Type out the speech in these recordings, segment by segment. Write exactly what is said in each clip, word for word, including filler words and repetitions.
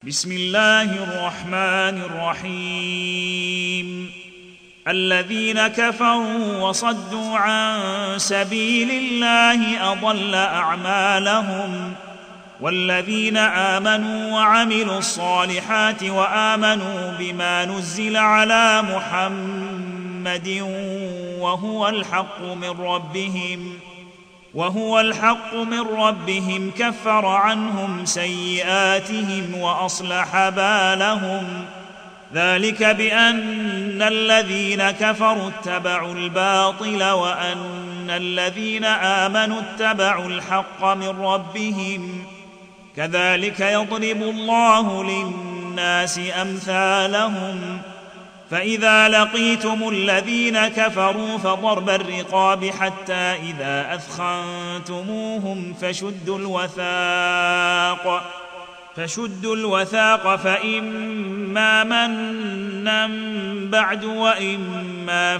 بسم الله الرحمن الرحيم الذين كفروا وصدوا عن سبيل الله أضل أعمالهم والذين آمنوا وعملوا الصالحات وآمنوا بما نزل على محمد وهو الحق من ربهم وهو الحق من ربهم كفر عنهم سيئاتهم وأصلح بالهم ذلك بأن الذين كفروا اتبعوا الباطل وأن الذين آمنوا اتبعوا الحق من ربهم كذلك يضرب الله للناس أمثالهم فإذا لقيتم الذين كفروا فضرب الرقاب حتى إذا أثخنتموهم فشدوا الوثاق فشدوا الوثاق فإما منا بعد وإما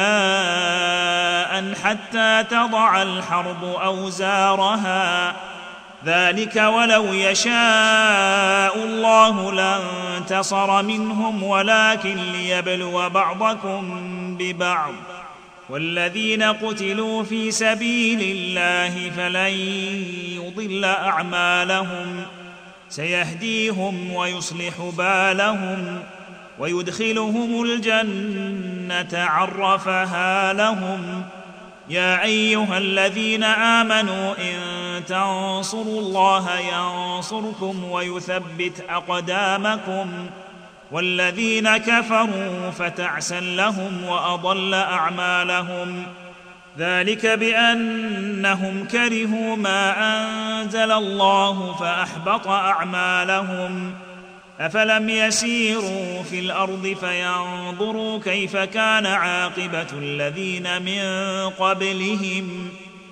فداء حتى تضع الحرب أوزارها ذلك ولو يشاء الله لانتصر منهم ولكن ليبلو بعضكم ببعض والذين قتلوا في سبيل الله فلن يضل أعمالهم سيهديهم ويصلح بالهم ويدخلهم الجنة عرفها لهم يا أيها الذين آمنوا إن تنصروا الله ينصركم ويثبت أقدامكم والذين كفروا فتعسا لهم وأضل أعمالهم ذلك بأنهم كرهوا ما أنزل الله فأحبط أعمالهم أفلم يسيروا في الأرض فينظروا كيف كان عاقبة الذين من قبلهم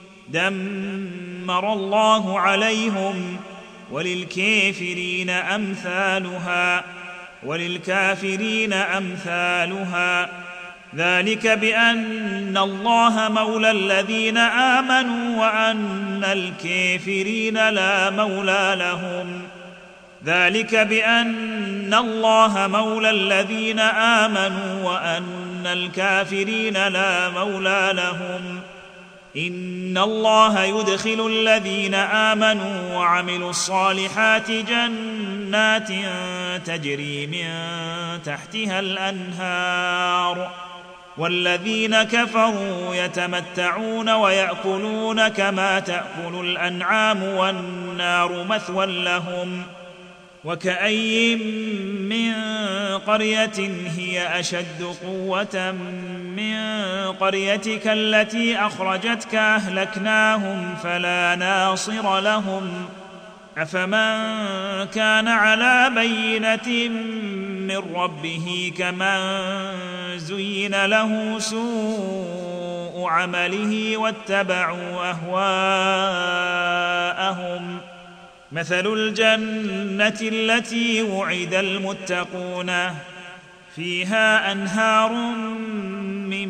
دمر الله عليهم وللكافرين أمثالها وللكافرين أمثالها ذلك بأن الله مولى الذين آمنوا وأن الكافرين لا مولى لهم ذلك بأن الله مولى الذين آمنوا وأن الكافرين لا مولى لهم إن الله يدخل الذين آمنوا وعملوا الصالحات جنات تجري من تحتها الأنهار والذين كفروا يتمتعون ويأكلون كما تأكل الأنعام والنار مثوى لهم وكأي من قرية هي أشد قوة من قريتك التي أخرجتك أهلكناهم فلا ناصر لهم أفمن كان على بينة من ربه كمن زين له سوء عمله واتبعوا أهواءهم مثل الجنة التي وعد المتقون فيها أنهار من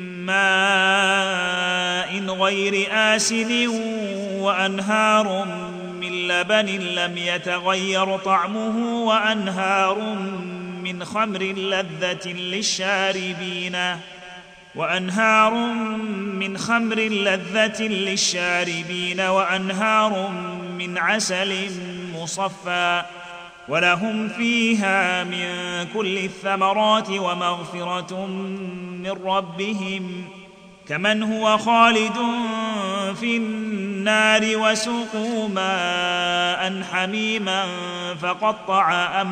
ماء غير آسن وأنهار من لبن لم يتغير طعمه وأنهار من خمر لذة للشاربين وأنهار من خمر لذة للشاربين وأنهار من عسل مصفى ولهم فيها من كل الثمرات ومغفرة من ربهم كمن هو خالد في النار وسقوا ماء حميما فقطع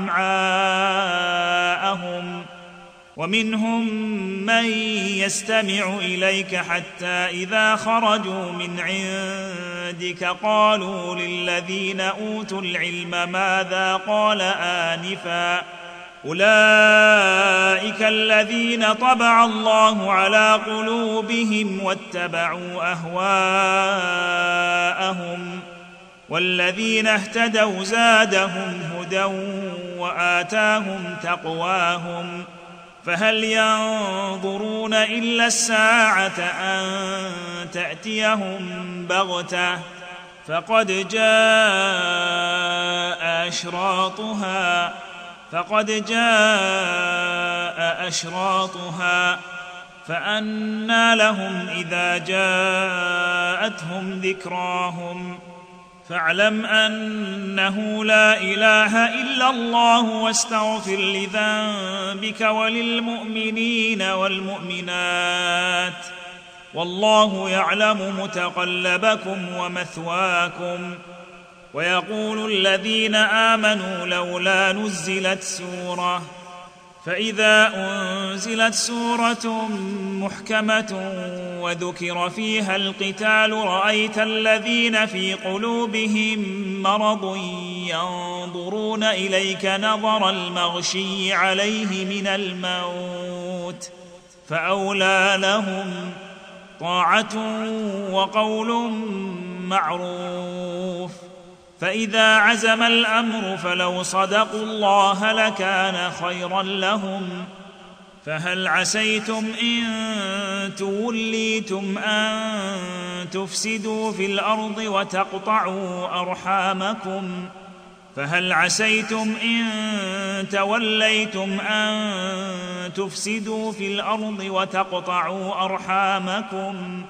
أمعاءهم ومنهم من يستمع إليك حتى إذا خرجوا من عندك قالوا للذين أوتوا العلم ماذا قال آنفا أولئك الذين طبع الله على قلوبهم واتبعوا أهواءهم والذين اهتدوا زادهم هدى وآتاهم تقواهم فهل ينظرون إلا الساعة أن تأتيهم بغتة فقد جاء أشراطها فقد جاء أشراطها فأنى لهم إذا جاءتهم ذكراهم فاعلم أنه لا إله إلا الله واستغفر لذنبك وللمؤمنين والمؤمنات والله يعلم متقلبكم ومثواكم. ويقول الذين آمنوا لولا نزلت سورة فإذا أنزلت سورة محكمة وذكر فيها القتال رأيت الذين في قلوبهم مرض ينظرون إليك نظر المغشي عليه من الموت فأولى لهم طاعة وقول معروف. فإذا عزم الأمر فلو صدقوا الله لكان خيرا لهم. فهل عسيتم إن توليتم أن تفسدوا في الأرض وتقطعوا أرحامكم فهل عسيتم إن توليتم أن تفسدوا في الأرض وتقطعوا أرحامكم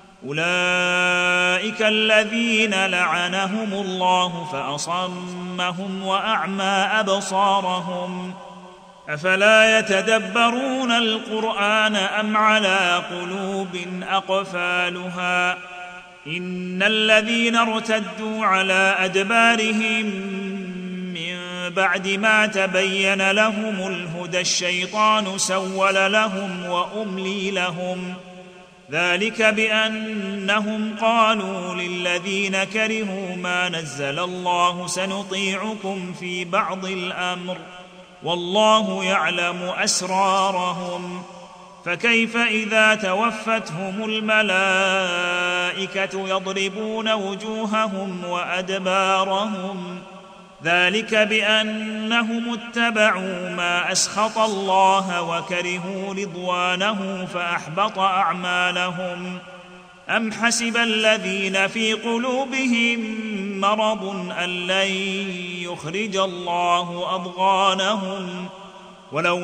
أولئك الذين لعنهم الله فأصمهم وأعمى أبصارهم أفلا يتدبرون القرآن أم على قلوب أقفالها إن الذين ارتدوا على أدبارهم من بعد ما تبين لهم الهدى الشيطان سول لهم وأملي لهم ذلك بأنهم قالوا للذين كرهوا ما نزل الله سنطيعكم في بعض الأمر والله يعلم أسرارهم فكيف إذا توفتهم الملائكة يضربون وجوههم وأدبارهم ذلك بأنهم اتبعوا ما أسخط الله وكرهوا رضوانه فأحبط أعمالهم أم حسب الذين في قلوبهم مرض أن لن يخرج الله أضغانهم ولو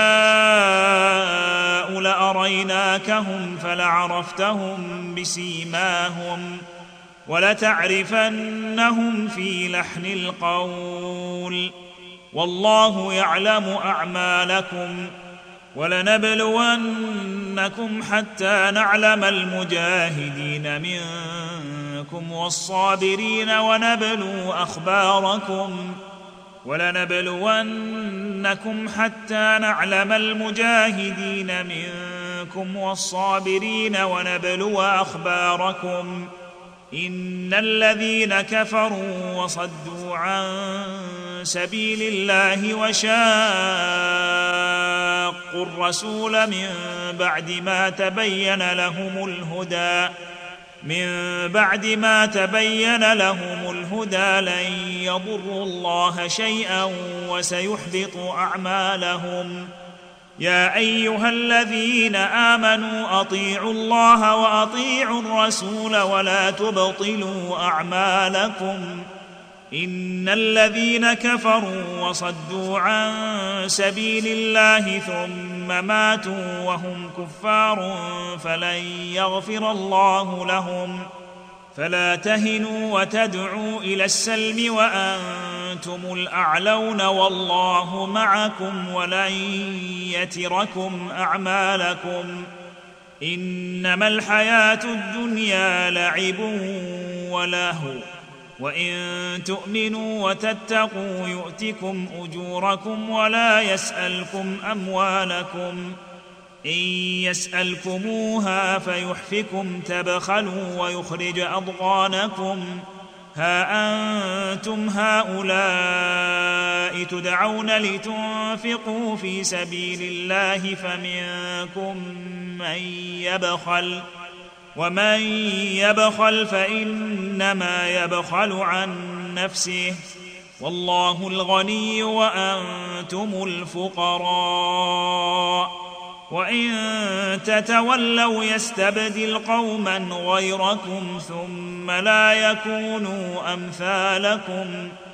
نشاء لأريناكهم فلعرفتهم بسيماهم ولتعرفنهم في لحن القول والله يعلم أعمالكم ولنبلونكم حتى نعلم المجاهدين منكم والصابرين ونبلو أخباركم ولنبلونكم حتى نعلم المجاهدين منكم والصابرين ونبلو أخباركم إن الذين كفروا وصدوا عن سبيل الله وشاقوا الرسول من بعد ما تبين لهم الهدى من بعد ما تبين لهم الهدى لن يضروا الله شيئا وسيحبط أعمالهم يا أيها الذين آمنوا أطيعوا الله وأطيعوا الرسول ولا تبطلوا أعمالكم إن الذين كفروا وصدوا عن سبيل الله ثم ماتوا وهم كفار فلن يغفر الله لهم فلا تهنوا وتدعوا إلى السلم وأنتم الأعلون والله معكم ولن يتركم أعمالكم إنما الحياة الدنيا لعب ولهو وإن تؤمنوا وتتقوا يؤتكم أجوركم ولا يسألكم أموالكم إن يسألكموها فيحفكم تبخلوا ويخرج أضغانكم ها أنتم هؤلاء تدعون لتنفقوا في سبيل الله فمنكم من يبخل ومن يبخل فإنما يبخل عن نفسه والله الغني وأنتم الفقراء وإن تتولوا يستبدل قوما غيركم ثم لا يكونوا أمثالكم